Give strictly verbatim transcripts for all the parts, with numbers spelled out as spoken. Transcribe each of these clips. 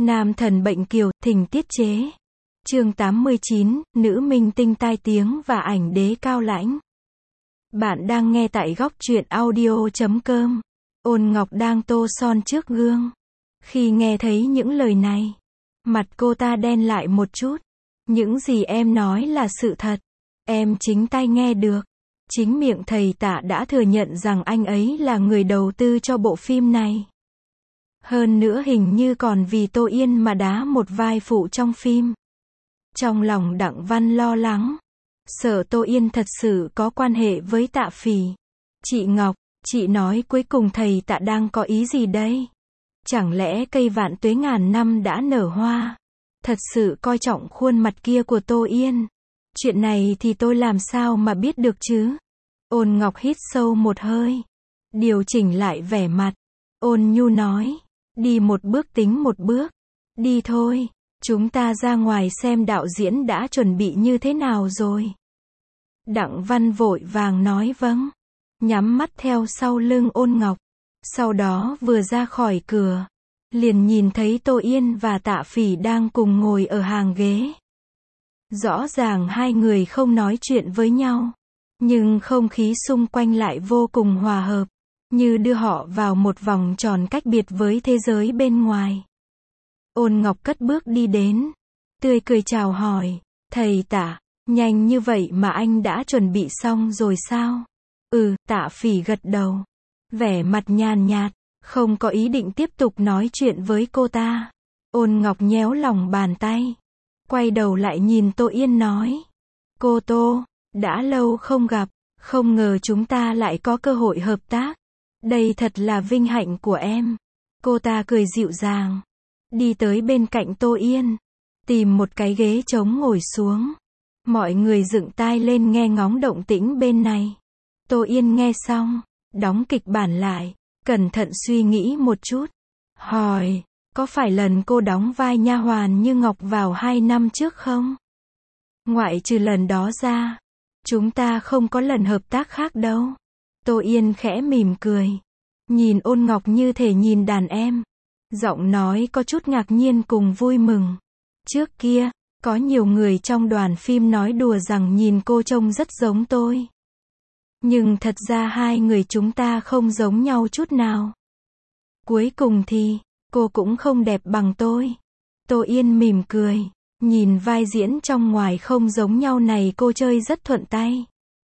Nam thần bệnh kiều, thỉnh tiết chế. Chương tám mươi chín, nữ minh tinh tai tiếng và ảnh đế cao lãnh. Bạn đang nghe tại góc truyện audio chấm com. Ôn Ngọc đang tô son trước gương. Khi nghe thấy những lời này, mặt cô ta đen lại một chút. Những gì em nói là sự thật. Em chính tai nghe được. Chính miệng thầy Tạ đã thừa nhận rằng anh ấy là người đầu tư cho bộ phim này. Hơn nữa hình như còn vì Tô Yên mà đá một vai phụ trong phim. Trong lòng Đặng Văn lo lắng. Sợ Tô Yên thật sự có quan hệ với Tạ Phỉ. Chị Ngọc, chị nói cuối cùng thầy Tạ đang có ý gì đây? Chẳng lẽ cây vạn tuế ngàn năm đã nở hoa? Thật sự coi trọng khuôn mặt kia của Tô Yên. Chuyện này thì tôi làm sao mà biết được chứ? Ôn Ngọc hít sâu một hơi. Điều chỉnh lại vẻ mặt. Ôn nhu nói. Đi một bước tính một bước. Đi thôi. Chúng ta ra ngoài xem đạo diễn đã chuẩn bị như thế nào rồi. Đặng Văn vội vàng nói vâng. Nhắm mắt theo sau lưng Ôn Ngọc. Sau đó vừa ra khỏi cửa, liền nhìn thấy Tô Yên và Tạ Phỉ đang cùng ngồi ở hàng ghế. Rõ ràng hai người không nói chuyện với nhau, nhưng không khí xung quanh lại vô cùng hòa hợp, như đưa họ vào một vòng tròn cách biệt với thế giới bên ngoài. Ôn Ngọc cất bước đi đến, tươi cười chào hỏi, thầy Tạ, nhanh như vậy mà anh đã chuẩn bị xong rồi sao? Ừ, Tạ Phỉ gật đầu, vẻ mặt nhàn nhạt, không có ý định tiếp tục nói chuyện với cô ta. Ôn Ngọc nhéo lòng bàn tay, quay đầu lại nhìn Tô Yên nói, cô Tô, đã lâu không gặp, không ngờ chúng ta lại có cơ hội hợp tác. Đây thật là vinh hạnh của em. Cô ta cười dịu dàng, đi tới bên cạnh Tô Yên, tìm một cái ghế trống ngồi xuống. Mọi người dựng tai lên nghe ngóng động tĩnh bên này. Tô Yên nghe xong, đóng kịch bản lại, cẩn thận suy nghĩ một chút, hỏi, có phải lần cô đóng vai nha hoàn như Ngọc vào hai năm trước không? Ngoại trừ lần đó ra, chúng ta không có lần hợp tác khác đâu. Tô Yên khẽ mỉm cười, nhìn Ôn Ngọc như thể nhìn đàn em. Giọng nói có chút ngạc nhiên cùng vui mừng. Trước kia, có nhiều người trong đoàn phim nói đùa rằng nhìn cô trông rất giống tôi. Nhưng thật ra hai người chúng ta không giống nhau chút nào. Cuối cùng thì, cô cũng không đẹp bằng tôi. Tô Yên mỉm cười, nhìn vai diễn trong ngoài không giống nhau này cô chơi rất thuận tay.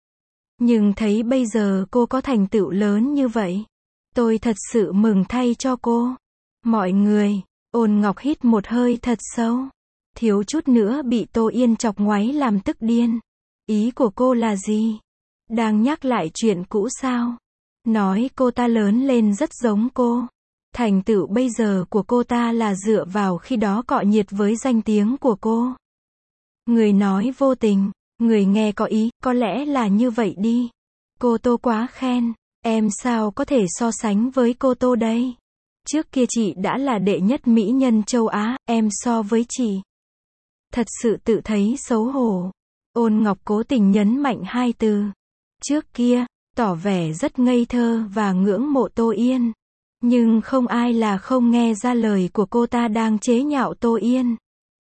Nhưng thấy bây giờ cô có thành tựu lớn như vậy, tôi thật sự mừng thay cho cô. Mọi người, Ôn Ngọc hít một hơi thật sâu, thiếu chút nữa bị Tô Yên chọc ngoáy làm tức điên. Ý của cô là gì? Đang nhắc lại chuyện cũ sao? Nói cô ta lớn lên rất giống cô. Thành tựu bây giờ của cô ta là dựa vào khi đó cọ nhiệt với danh tiếng của cô. Người nói vô tình, người nghe có ý, có lẽ là như vậy đi. Cô Tô quá khen, em sao có thể so sánh với cô Tô đây? Trước kia chị đã là đệ nhất mỹ nhân châu Á, em so với chị. Thật sự tự thấy xấu hổ. Ôn Ngọc cố tình nhấn mạnh hai từ. Trước kia, tỏ vẻ rất ngây thơ và ngưỡng mộ Tô Yên. Nhưng không ai là không nghe ra lời của cô ta đang chế nhạo Tô Yên.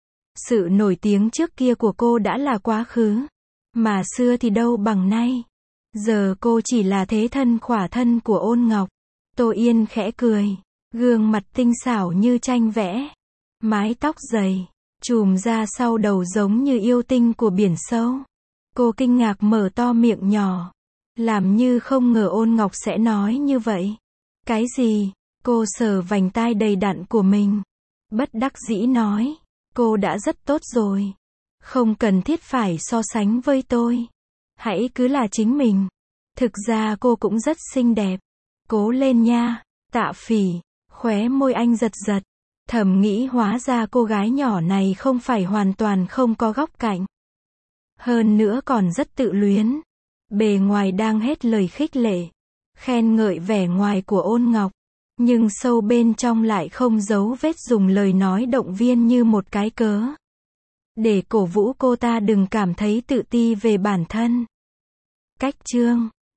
Sự nổi tiếng trước kia của cô đã là quá khứ. Mà xưa thì đâu bằng nay. Giờ cô chỉ là thế thân khỏa thân của Ôn Ngọc. Tô Yên khẽ cười. Gương mặt tinh xảo như tranh vẽ. Mái tóc dày, chùm ra sau đầu giống như yêu tinh của biển sâu. Cô kinh ngạc mở to miệng nhỏ. Làm như không ngờ Ôn Ngọc sẽ nói như vậy. Cái gì? Cô sờ vành tai đầy đặn của mình. Bất đắc dĩ nói. Cô đã rất tốt rồi. Không cần thiết phải so sánh với tôi. Hãy cứ là chính mình. Thực ra cô cũng rất xinh đẹp. Cố lên nha. Tạ Phỉ. Khóe môi anh giật giật. Thầm nghĩ hóa ra cô gái nhỏ này không phải hoàn toàn không có góc cạnh. Hơn nữa còn rất tự luyến. Bề ngoài đang hết lời khích lệ, khen ngợi vẻ ngoài của Ôn Ngọc. Nhưng sâu bên trong lại không giấu vết dùng lời nói động viên như một cái cớ. Để cổ vũ cô ta đừng cảm thấy tự ti về bản thân. Cách chương